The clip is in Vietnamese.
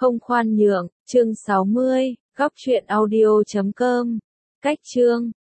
Không khoan nhượng, chương 60, góc truyện audio.com. Cách chương